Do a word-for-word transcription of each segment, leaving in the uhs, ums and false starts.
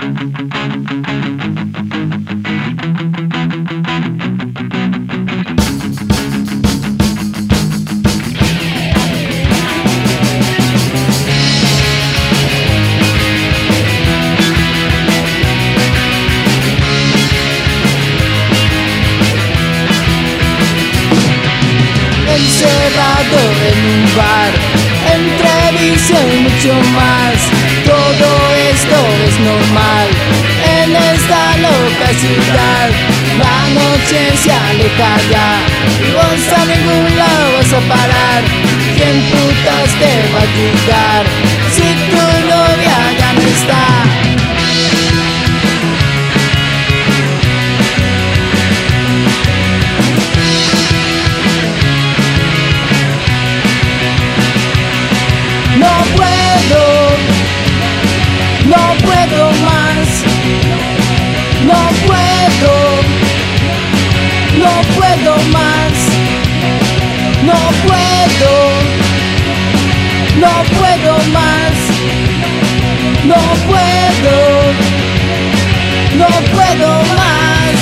Encerrado en un bar, entre vicio y mucho más. Todo esto es normal en esta loca ciudad. La noche se aleja ya y vos a ningún lado vas a parar. ¿Quién putas te va a ayudar si tu novia ya no está? No puedo, no puedo más, no puedo, no puedo más, no puedo, no puedo más, no puedo, no puedo más.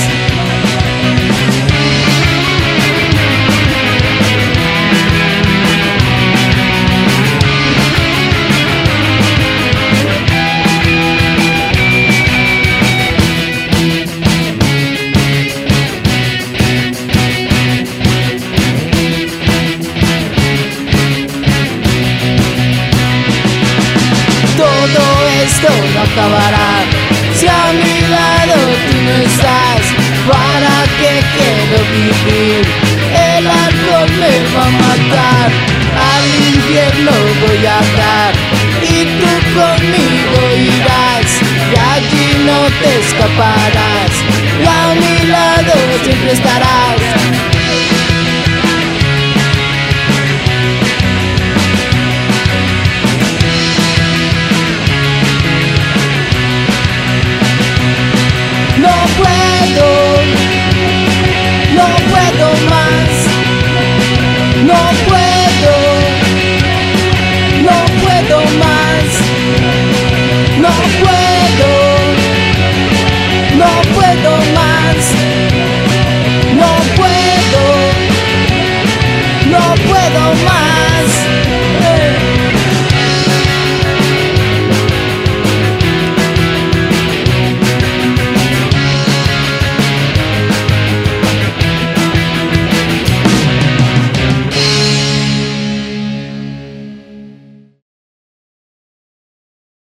Todo esto no acabará si a mi lado tú no estás. ¿Para qué quiero vivir? El alcohol me va a matar. Al infierno voy a dar y tú conmigo irás, y allí no te escaparás.